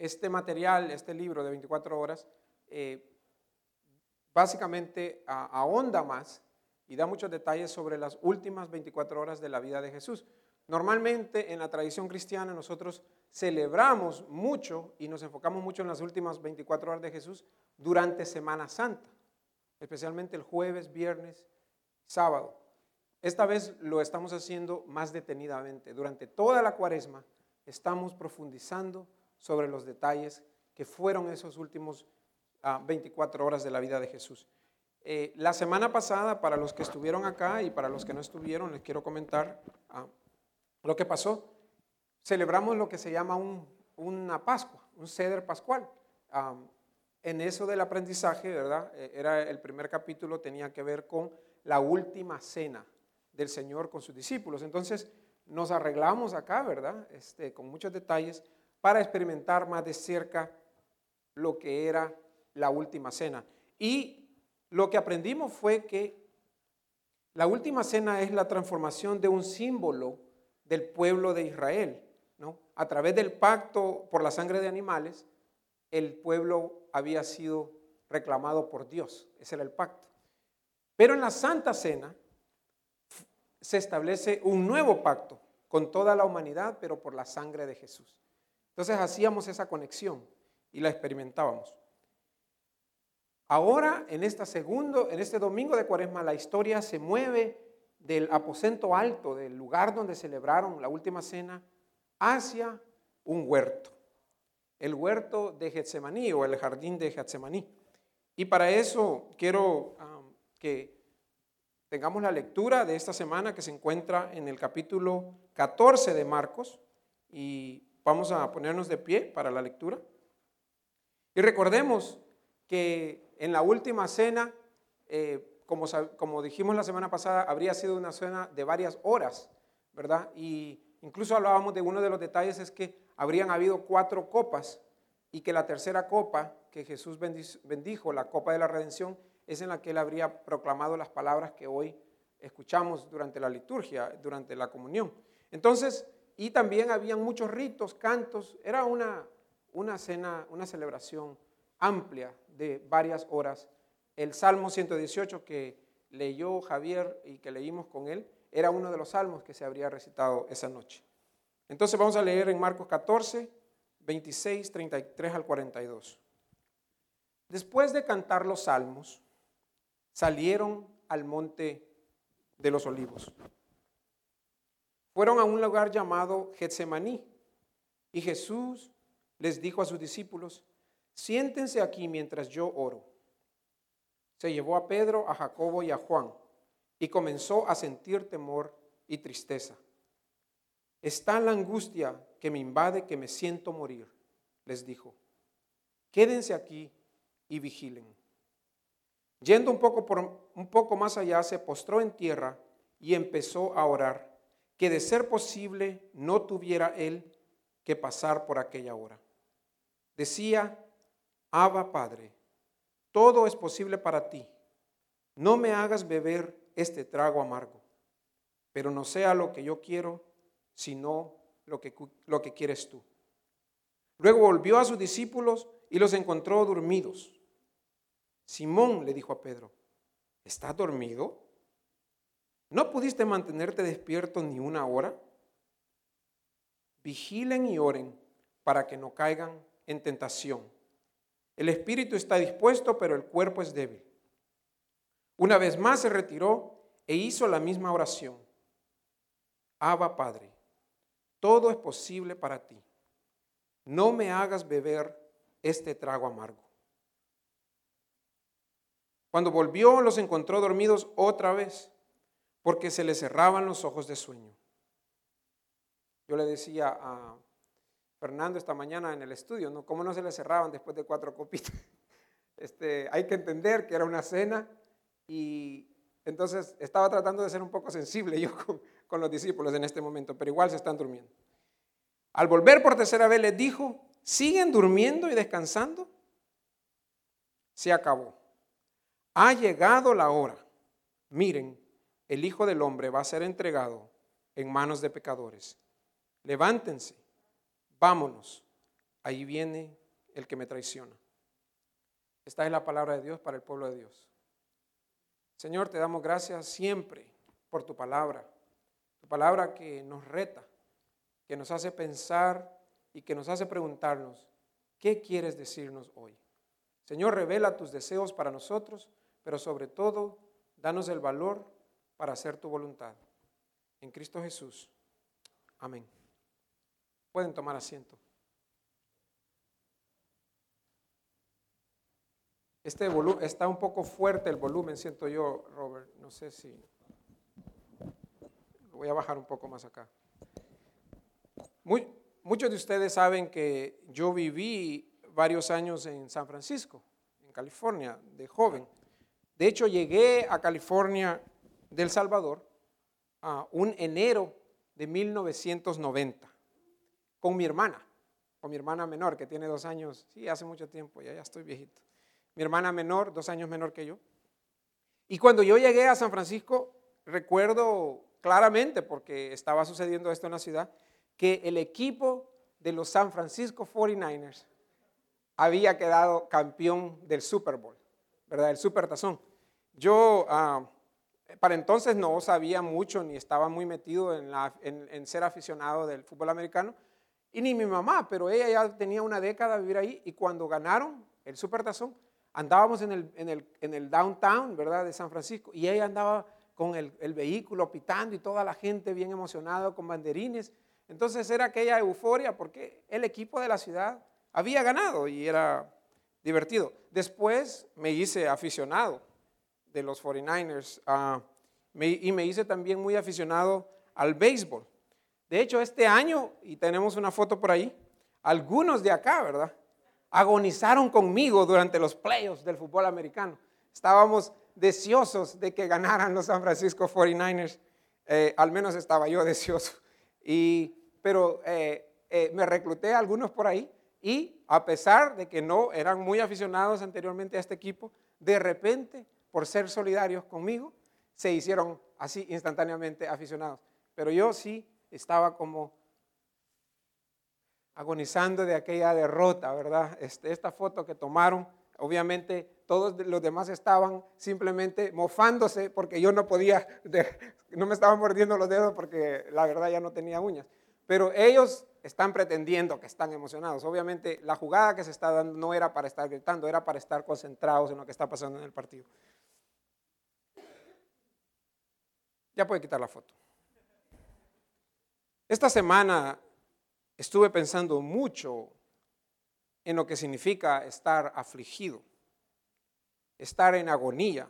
este material, este libro de 24 horas, básicamente ahonda más y da muchos detalles sobre las últimas 24 horas de la vida de Jesús. Normalmente en la tradición cristiana nosotros celebramos mucho y nos enfocamos mucho en las últimas 24 horas de Jesús durante Semana Santa, especialmente el jueves, viernes, sábado. Esta vez lo estamos haciendo más detenidamente. Durante toda la Cuaresma estamos profundizando sobre los detalles que fueron esos últimos 24 horas de la vida de Jesús. La semana pasada, para los que estuvieron acá y para los que no estuvieron, les quiero comentar lo que pasó. Celebramos lo que se llama una Pascua, un Seder pascual. En eso del aprendizaje, ¿verdad? Era el primer capítulo, tenía que ver con la última cena del Señor con sus discípulos. Entonces nos arreglamos acá, ¿verdad? Con muchos detalles para experimentar más de cerca lo que era la última cena. Y lo que aprendimos fue que la última cena es la transformación de un símbolo del pueblo de Israel, ¿no? A través del pacto por la sangre de animales, el pueblo había sido reclamado por Dios. Ese era el pacto. Pero en la Santa Cena se establece un nuevo pacto con toda la humanidad, pero por la sangre de Jesús. Entonces hacíamos esa conexión y la experimentábamos. Ahora, en este domingo de Cuaresma, la historia se mueve del aposento alto, del lugar donde celebraron la última cena, hacia un huerto. El huerto de Getsemaní o el jardín de Getsemaní. Y para eso quiero que tengamos la lectura de esta semana que se encuentra en el capítulo 14 de Marcos. Y vamos a ponernos de pie para la lectura. Y recordemos que en la última cena, como dijimos la semana pasada, habría sido una cena de varias horas, ¿verdad? Y incluso hablábamos de uno de los detalles es que habrían habido 4 copas y que la tercera copa que Jesús bendijo, la copa de la redención, es en la que él habría proclamado las palabras que hoy escuchamos durante la liturgia, durante la comunión. Entonces, y también habían muchos ritos, cantos, era una cena, una celebración amplia de varias horas. El Salmo 118 que leyó Javier y que leímos con él, era uno de los salmos que se habría recitado esa noche. Entonces vamos a leer en Marcos 14, 26, 33 al 42. Después de cantar los salmos, salieron al monte de los olivos. Fueron a un lugar llamado Getsemaní y Jesús les dijo a sus discípulos: siéntense aquí mientras yo oro. Se llevó a Pedro, a Jacobo y a Juan y comenzó a sentir temor y tristeza. Está la angustia que me invade, que me siento morir, les dijo. Quédense aquí y vigilen. Yendo un poco más allá, se postró en tierra y empezó a orar, que de ser posible no tuviera él que pasar por aquella hora. Decía: Abba, Padre, todo es posible para ti. No me hagas beber este trago amargo, pero no sea lo que yo quiero, sino lo que quieres tú. Luego volvió a sus discípulos y los encontró dormidos. Simón le dijo a Pedro: ¿estás dormido? ¿No pudiste mantenerte despierto ni una hora? Vigilen y oren para que no caigan en tentación. El espíritu está dispuesto, pero el cuerpo es débil. Una vez más se retiró e hizo la misma oración. Abba, Padre, todo es posible para ti. No me hagas beber este trago amargo. Cuando volvió, los encontró dormidos otra vez, porque se les cerraban los ojos de sueño. Yo le decía a Fernando esta mañana en el estudio, ¿no? ¿Cómo no se les cerraban después de 4 copitas? Hay que entender que era una cena y entonces estaba tratando de ser un poco sensible yo con los discípulos en este momento, pero igual se están durmiendo. Al volver por tercera vez les dijo: ¿siguen durmiendo y descansando? Se acabó. Ha llegado la hora. Miren, el Hijo del Hombre va a ser entregado en manos de pecadores. Levántense, vámonos. ahí viene el que me traiciona. Esta es la palabra de Dios para el pueblo de Dios. Señor, te damos gracias siempre por tu palabra que nos reta, que nos hace pensar y que nos hace preguntarnos, ¿qué quieres decirnos hoy? Señor, revela tus deseos para nosotros, pero sobre todo, danos el valor para hacer tu voluntad. En Cristo Jesús. Amén. Pueden tomar asiento. Está un poco fuerte el volumen, siento yo, Robert. No sé si... Lo voy a bajar un poco más acá. Muchos de ustedes saben que yo viví varios años en San Francisco, en California, de joven. De hecho, llegué a California de El Salvador un enero de 1990 con mi hermana menor, que tiene 2 años, sí, hace mucho tiempo, ya estoy viejito. Mi hermana menor, 2 años menor que yo. Y cuando yo llegué a San Francisco, recuerdo claramente, porque estaba sucediendo esto en la ciudad, que el equipo de los San Francisco 49ers había quedado campeón del Super Bowl, ¿verdad? El Supertazón. Yo para entonces no sabía mucho ni estaba muy metido en ser aficionado del fútbol americano, y ni mi mamá, pero ella ya tenía una década de vivir ahí, y cuando ganaron el Supertazón, andábamos en el downtown, ¿verdad?, de San Francisco, y ella andaba con el vehículo pitando y toda la gente bien emocionada con banderines. Entonces era aquella euforia porque el equipo de la ciudad había ganado y era divertido. Después me hice aficionado de los 49ers y me hice también muy aficionado al béisbol. De hecho, este año, y tenemos una foto por ahí, algunos de acá, ¿verdad?, agonizaron conmigo durante los playoffs del fútbol americano. Estábamos deseosos de que ganaran los San Francisco 49ers, al menos estaba yo deseoso. Pero me recluté a algunos por ahí, y a pesar de que no eran muy aficionados anteriormente a este equipo, de repente, por ser solidarios conmigo, se hicieron así instantáneamente aficionados. Pero yo sí estaba como agonizando de aquella derrota, ¿verdad? Esta foto que tomaron, obviamente todos los demás estaban simplemente mofándose porque yo no podía, no me estaba mordiendo los dedos porque la verdad ya no tenía uñas. Pero ellos están pretendiendo que están emocionados. Obviamente la jugada que se está dando no era para estar gritando, era para estar concentrados en lo que está pasando en el partido. Ya puede quitar la foto. Esta semana estuve pensando mucho en lo que significa estar afligido, estar en agonía,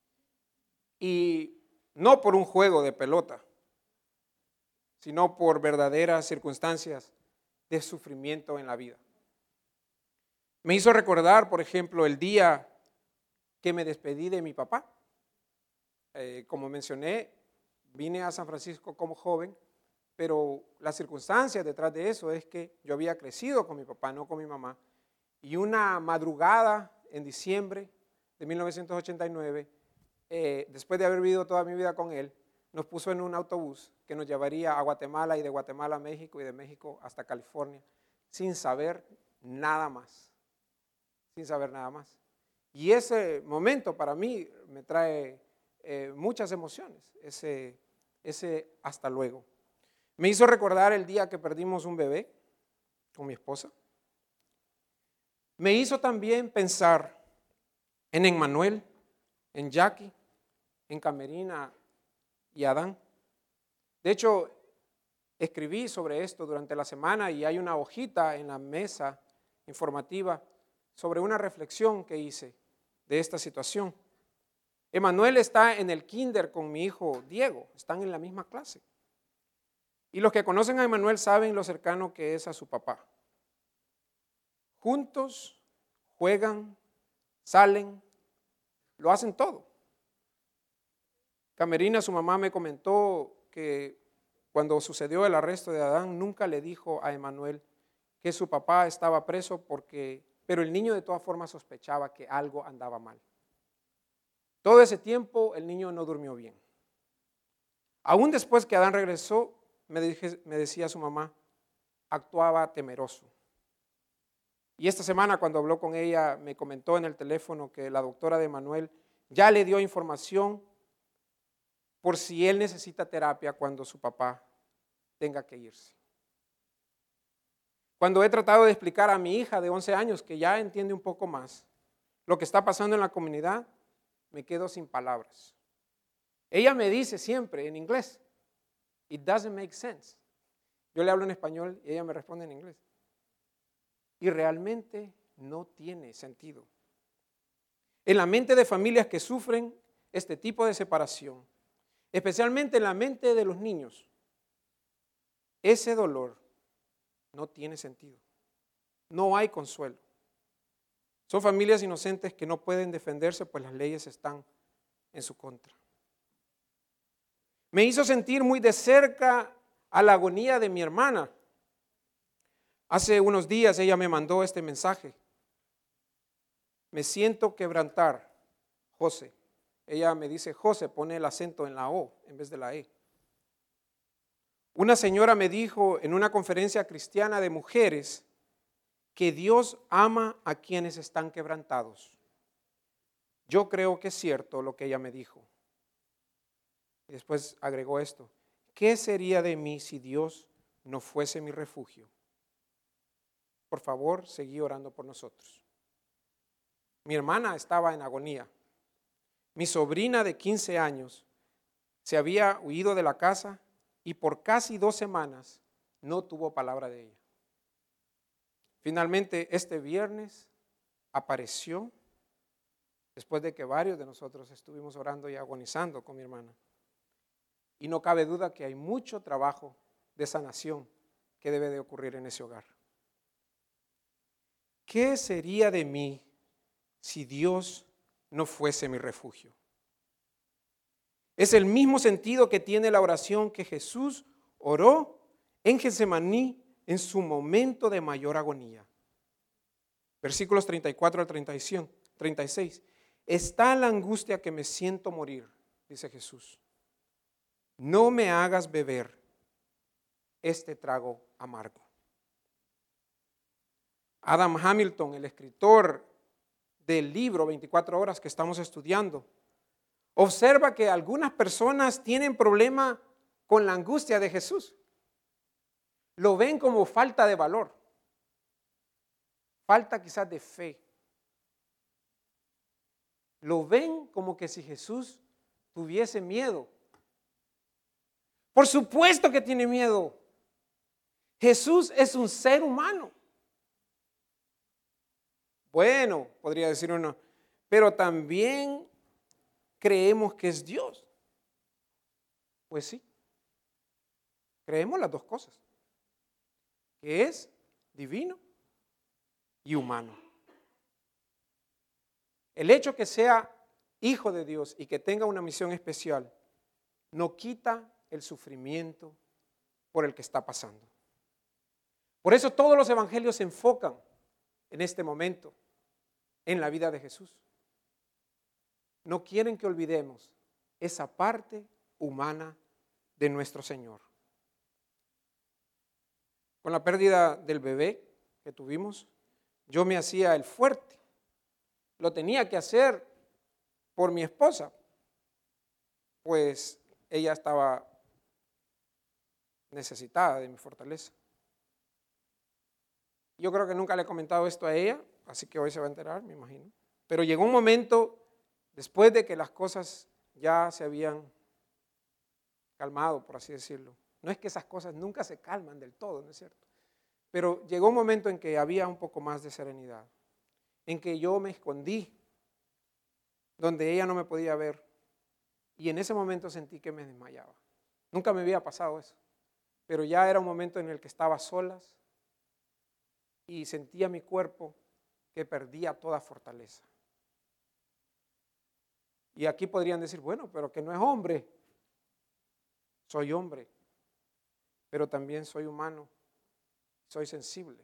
y no por un juego de pelota, sino por verdaderas circunstancias de sufrimiento en la vida. Me hizo recordar, por ejemplo, el día que me despedí de mi papá. Como mencioné, vine a San Francisco como joven, pero las circunstancias detrás de eso es que yo había crecido con mi papá, no con mi mamá, y una madrugada en diciembre de 1989, después de haber vivido toda mi vida con él, nos puso en un autobús que nos llevaría a Guatemala y de Guatemala a México y de México hasta California, sin saber nada más, sin saber nada más. Y ese momento para mí me trae muchas emociones, ese hasta luego. Me hizo recordar el día que perdimos un bebé con mi esposa. Me hizo también pensar en Emmanuel, en Jackie, en Camerina y Adán. De hecho, escribí sobre esto durante la semana y hay una hojita en la mesa informativa sobre una reflexión que hice de esta situación. Emmanuel está en el kinder con mi hijo Diego, están en la misma clase. Y los que conocen a Emmanuel saben lo cercano que es a su papá. Juntos juegan, salen, lo hacen todo. Camerina, su mamá, me comentó que cuando sucedió el arresto de Adán, nunca le dijo a Emmanuel que su papá estaba preso pero el niño de todas formas sospechaba que algo andaba mal. Todo ese tiempo el niño no durmió bien. Aún después que Adán regresó, me decía su mamá, actuaba temeroso. Y esta semana cuando habló con ella me comentó en el teléfono que la doctora de Manuel ya le dio información por si él necesita terapia cuando su papá tenga que irse. Cuando he tratado de explicar a mi hija de 11 años, que ya entiende un poco más lo que está pasando en la comunidad, me quedo sin palabras. Ella me dice siempre en inglés, "It doesn't make sense". Yo le hablo en español y ella me responde en inglés. Y realmente no tiene sentido. En la mente de familias que sufren este tipo de separación, especialmente en la mente de los niños, ese dolor no tiene sentido. No hay consuelo. Son familias inocentes que no pueden defenderse, pues las leyes están en su contra. Me hizo sentir muy de cerca a la agonía de mi hermana. Hace unos días ella me mandó este mensaje. Me siento quebrantar, José. Ella me dice José, pone el acento en la O en vez de la E. Una señora me dijo en una conferencia cristiana de mujeres que Dios ama a quienes están quebrantados. Yo creo que es cierto lo que ella me dijo. Y después agregó esto: ¿qué sería de mí si Dios no fuese mi refugio? Por favor, seguí orando por nosotros. Mi hermana estaba en agonía. Mi sobrina de 15 años se había huido de la casa y por casi 2 semanas no tuvo palabra de ella. Finalmente, este viernes apareció, después de que varios de nosotros estuvimos orando y agonizando con mi hermana. Y no cabe duda que hay mucho trabajo de sanación que debe de ocurrir en ese hogar. ¿Qué sería de mí si Dios no fuese mi refugio? Es el mismo sentido que tiene la oración que Jesús oró en Getsemaní en su momento de mayor agonía. Versículos 34 al 36. Está la angustia que me siento morir, dice Jesús. No me hagas beber este trago amargo. Adam Hamilton, el escritor del libro 24 horas que estamos estudiando, observa que algunas personas tienen problema con la angustia de Jesús. Lo ven como falta de valor, falta quizás de fe. Lo ven como que si Jesús tuviese miedo. Por supuesto que tiene miedo. Jesús es un ser humano. Bueno, podría decir uno, pero también creemos que es Dios. Pues sí, creemos las dos cosas, que es divino y humano. El hecho que sea hijo de Dios y que tenga una misión especial no quita el sufrimiento por el que está pasando. Por eso todos los evangelios se enfocan en este momento en la vida de Jesús. No quieren que olvidemos esa parte humana de nuestro Señor. Con la pérdida del bebé que tuvimos, yo me hacía el fuerte. Lo tenía que hacer por mi esposa, pues ella estaba necesitada de mi fortaleza. Yo creo que nunca le he comentado esto a ella, así que hoy se va a enterar, me imagino. Pero llegó un momento, después de que las cosas ya se habían calmado, por así decirlo. No es que esas cosas nunca se calman del todo, ¿no es cierto? Pero llegó un momento en que había un poco más de serenidad, en que yo me escondí, donde ella no me podía ver, y en ese momento sentí que me desmayaba. Nunca me había pasado eso, pero ya era un momento en el que estaba solas y sentía mi cuerpo que perdía toda fortaleza. Y aquí podrían decir, bueno, pero que no es hombre. Soy hombre, pero también soy humano, soy sensible.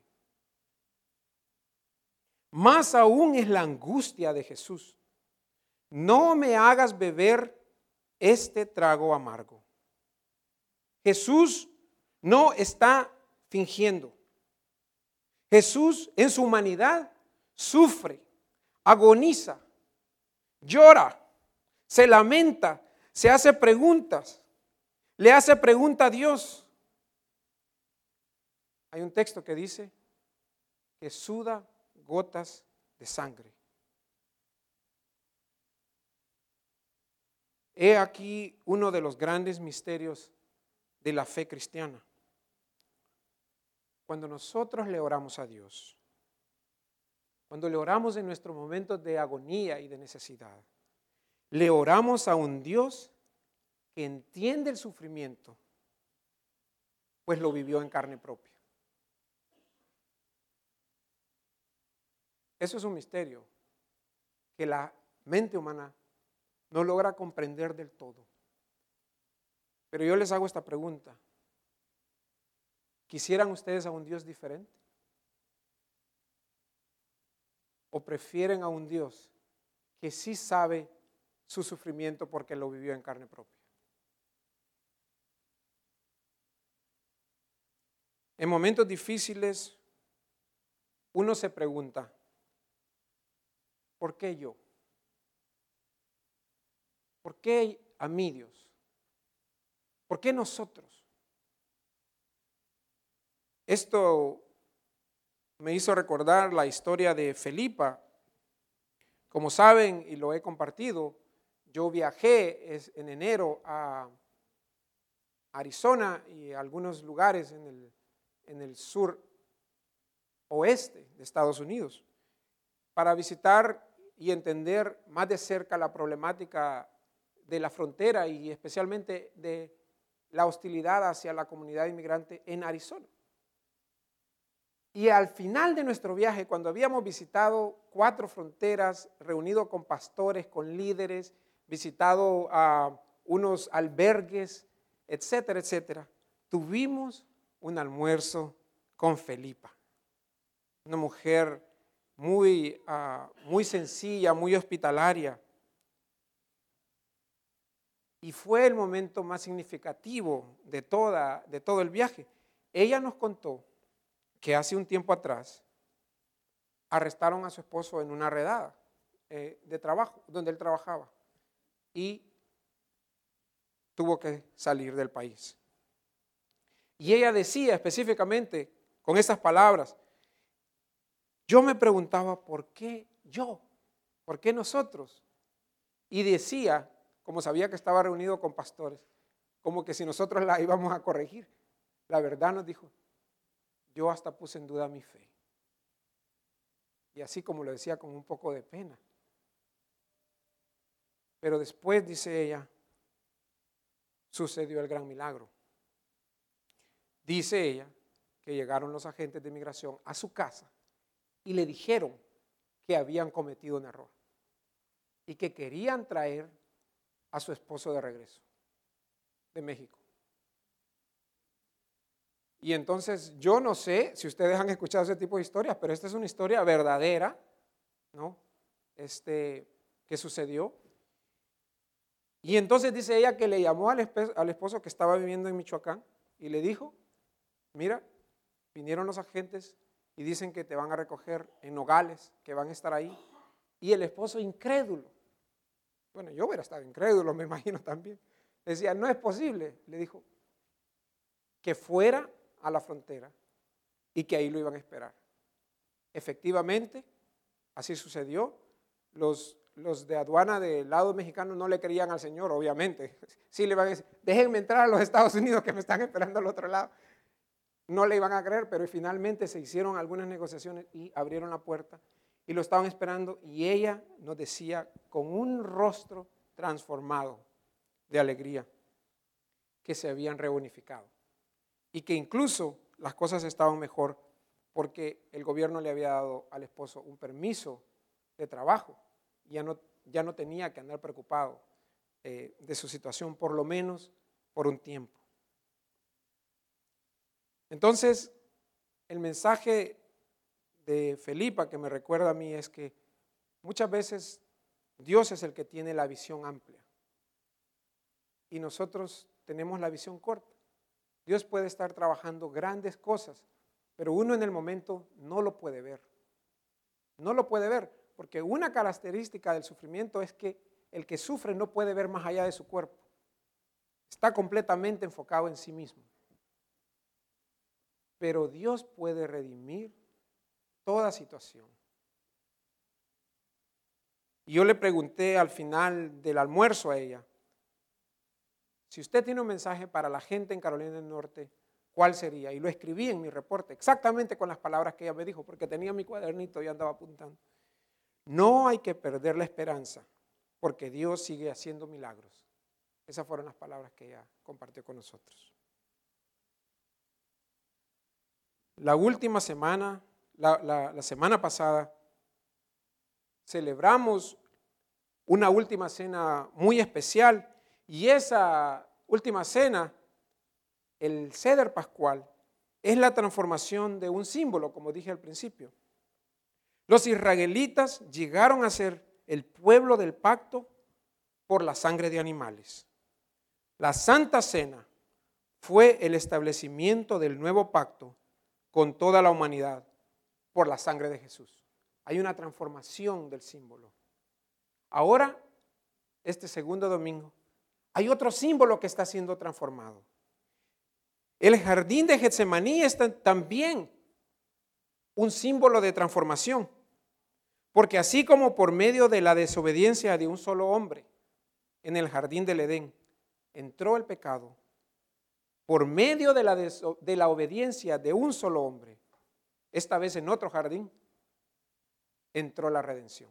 Más aún es la angustia de Jesús. No me hagas beber este trago amargo. Jesús no está fingiendo. Jesús en su humanidad sufre, agoniza, llora, se lamenta, se hace preguntas, le hace pregunta a Dios. Hay un texto que dice que suda gotas de sangre. He aquí uno de los grandes misterios de la fe cristiana. Cuando nosotros le oramos a Dios, cuando le oramos en nuestros momentos de agonía y de necesidad, le oramos a un Dios que entiende el sufrimiento, pues lo vivió en carne propia. Eso es un misterio que la mente humana no logra comprender del todo. Pero yo les hago esta pregunta. ¿Quisieran ustedes a un Dios diferente? ¿O prefieren a un Dios que sí sabe su sufrimiento porque lo vivió en carne propia? En momentos difíciles, uno se pregunta, ¿por qué yo? ¿Por qué a mí, Dios? ¿Por qué nosotros? Esto me hizo recordar la historia de Felipa. Como saben, y lo he compartido, yo viajé en enero a Arizona y a algunos lugares en el sur oeste de Estados Unidos para visitar y entender más de cerca la problemática de la frontera y especialmente de la hostilidad hacia la comunidad inmigrante en Arizona. Y al final de nuestro viaje, cuando habíamos visitado 4 fronteras, reunido con pastores, con líderes, visitado a unos albergues, etcétera, etcétera, tuvimos un almuerzo con Felipa, una mujer muy sencilla, muy hospitalaria. Y fue el momento más significativo de todo el viaje. Ella nos contó que hace un tiempo atrás arrestaron a su esposo en una redada de trabajo, donde él trabajaba, y tuvo que salir del país. Y ella decía específicamente con esas palabras, yo me preguntaba, ¿por qué yo? ¿Por qué nosotros? Y decía, como sabía que estaba reunido con pastores, como que si nosotros la íbamos a corregir. La verdad nos dijo, yo hasta puse en duda mi fe. Y así como lo decía con un poco de pena. Pero después, dice ella, sucedió el gran milagro. Dice ella que llegaron los agentes de migración a su casa y le dijeron que habían cometido un error y que querían traer a su esposo de regreso de México. Y entonces yo no sé si ustedes han escuchado ese tipo de historias, pero esta es una historia verdadera, ¿no? Que sucedió. Y entonces dice ella que le llamó al esposo que estaba viviendo en Michoacán y le dijo, mira, vinieron los agentes y dicen que te van a recoger en Nogales, que van a estar ahí. Y el esposo incrédulo, bueno, yo hubiera estado incrédulo, me imagino también, decía, no es posible, le dijo, que fuera a la frontera y que ahí lo iban a esperar. Efectivamente, así sucedió. Los de aduana del lado mexicano no le creían al Señor, obviamente. Sí le iban a decir, déjenme entrar a los Estados Unidos que me están esperando al otro lado. No le iban a creer, pero finalmente se hicieron algunas negociaciones y abrieron la puerta y lo estaban esperando y ella nos decía con un rostro transformado de alegría que se habían reunificado y que incluso las cosas estaban mejor porque el gobierno le había dado al esposo un permiso de trabajo. Ya no tenía que andar preocupado de su situación, por lo menos por un tiempo. Entonces, el mensaje de Felipa que me recuerda a mí es que muchas veces Dios es el que tiene la visión amplia y nosotros tenemos la visión corta. Dios puede estar trabajando grandes cosas pero uno en el momento no lo puede ver. No lo puede ver, porque una característica del sufrimiento es que el que sufre no puede ver más allá de su cuerpo. Está completamente enfocado en sí mismo. Pero Dios puede redimir toda situación. Y yo le pregunté al final del almuerzo a ella, si usted tiene un mensaje para la gente en Carolina del Norte, ¿cuál sería? Y lo escribí en mi reporte, exactamente con las palabras que ella me dijo, porque tenía mi cuadernito y andaba apuntando. No hay que perder la esperanza, porque Dios sigue haciendo milagros. Esas fueron las palabras que ella compartió con nosotros. La última semana, la semana pasada, celebramos una última cena muy especial y esa última cena, el Seder Pascual, es la transformación de un símbolo, como dije al principio. Los israelitas llegaron a ser el pueblo del pacto por la sangre de animales. La Santa Cena fue el establecimiento del nuevo pacto con toda la humanidad por la sangre de Jesús. Hay una transformación del símbolo. Ahora, este segundo domingo, hay otro símbolo que está siendo transformado. El jardín de Getsemaní es también un símbolo de transformación, porque así como por medio de la desobediencia de un solo hombre en el jardín del Edén entró el pecado, por medio de la obediencia de un solo hombre, esta vez en otro jardín, entró la redención.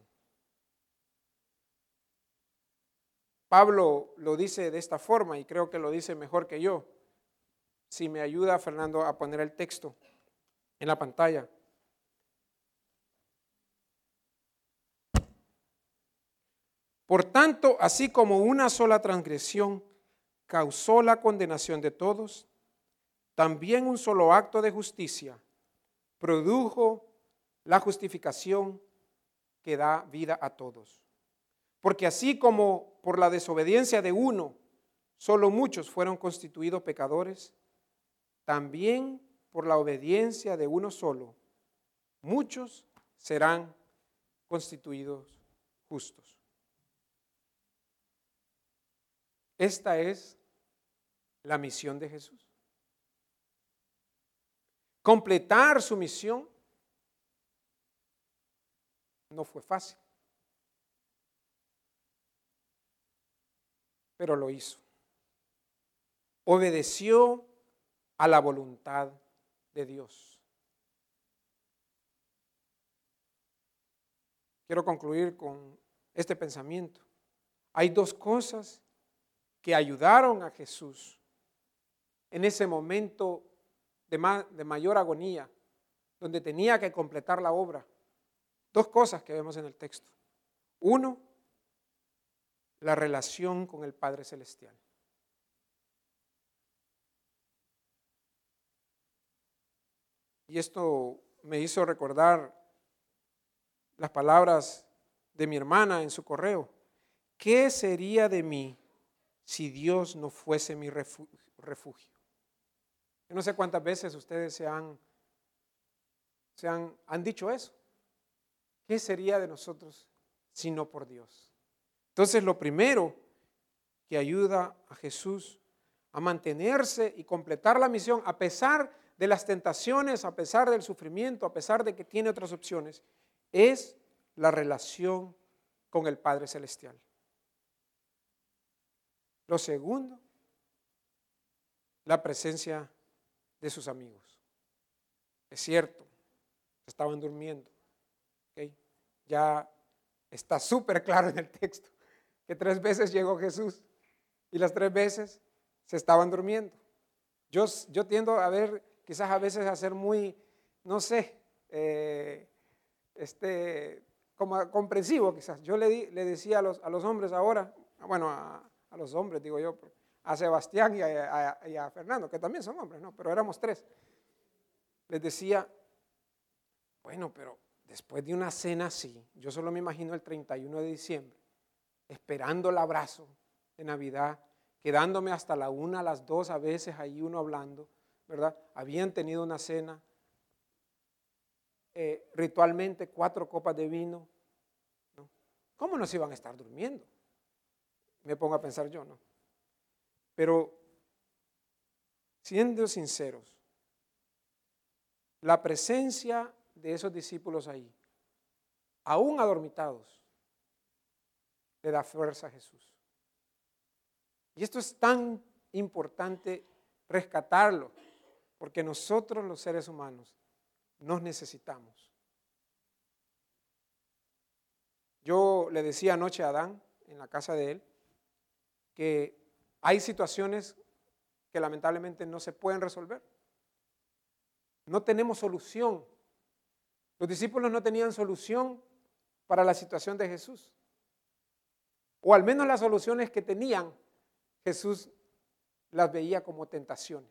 Pablo lo dice de esta forma y creo que lo dice mejor que yo. Si me ayuda, Fernando, a poner el texto en la pantalla. Por tanto, así como una sola transgresión causó la condenación de todos, también un solo acto de justicia produjo la justificación que da vida a todos. Porque así como por la desobediencia de uno, solo muchos fueron constituidos pecadores, también por la obediencia de uno solo, muchos serán constituidos justos. Esta es la misión de Jesús. Completar su misión no fue fácil, pero lo hizo. Obedeció a la voluntad de Dios. Quiero concluir con este pensamiento. Hay dos cosas que ayudaron a Jesús en ese momento de mayor agonía, donde tenía que completar la obra. Dos cosas que vemos en el texto. Uno, la relación con el Padre Celestial. Y esto me hizo recordar las palabras de mi hermana en su correo. ¿Qué sería de mí si Dios no fuese mi refugio? Yo no sé cuántas veces ustedes han dicho eso. ¿Qué sería de nosotros si no por Dios? Entonces, lo primero que ayuda a Jesús a mantenerse y completar la misión, a pesar de las tentaciones, a pesar del sufrimiento, a pesar de que tiene otras opciones, es la relación con el Padre Celestial. Lo segundo, la presencia de sus amigos. Es cierto, estaban durmiendo. ¿Okay? Ya está súper claro en el texto que 3 veces llegó Jesús y las 3 veces se estaban durmiendo. Yo tiendo a ver, quizás a veces a ser muy, no sé, como comprensivo quizás. Yo le decía a los hombres ahora, bueno, a los hombres digo yo, a Sebastián y a Fernando, que también son hombres, ¿no? Pero éramos 3. Les decía, bueno, pero después de una cena así, yo solo me imagino el 31 de diciembre, esperando el abrazo de Navidad, quedándome hasta la 1, a las 2 a veces ahí uno hablando, ¿verdad? Habían tenido una cena ritualmente 4 copas de vino, ¿no? ¿Cómo no se iban a estar durmiendo? Me pongo a pensar yo, ¿no? Pero siendo sinceros, la presencia de esos discípulos ahí, aún adormitados, le da fuerza a Jesús. Y esto es tan importante rescatarlo, porque nosotros los seres humanos nos necesitamos. Yo le decía anoche a Adán, en la casa de él, que hay situaciones que lamentablemente no se pueden resolver. No tenemos solución. Los discípulos no tenían solución para la situación de Jesús. O al menos las soluciones que tenían, Jesús las veía como tentaciones.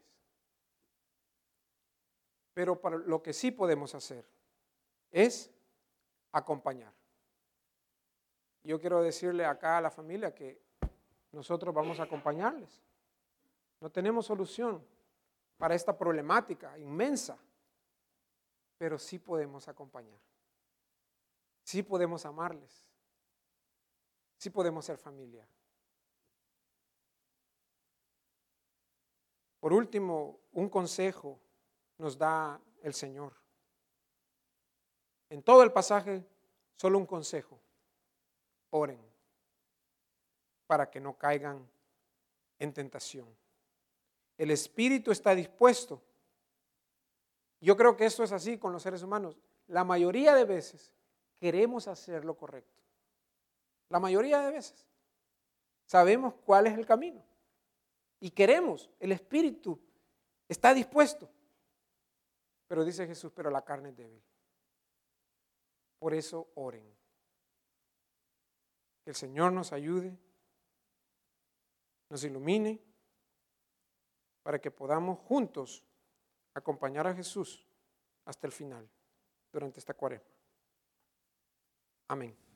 Pero para lo que sí podemos hacer es acompañar. Yo quiero decirle acá a la familia que nosotros vamos a acompañarles. No tenemos solución para esta problemática inmensa, pero sí podemos acompañar. Sí podemos amarles. Sí podemos ser familia. Por último, un consejo nos da el Señor. En todo el pasaje, solo un consejo. Oren para que no caigan en tentación. El espíritu está dispuesto. Yo creo que esto es así con los seres humanos. La mayoría de veces queremos hacer lo correcto. La mayoría de veces sabemos cuál es el camino. Y queremos, el espíritu está dispuesto. Pero dice Jesús, pero la carne es débil. Por eso oren. Que el Señor nos ayude, nos ilumine, para que podamos juntos acompañar a Jesús hasta el final, durante esta cuaresma. Amén.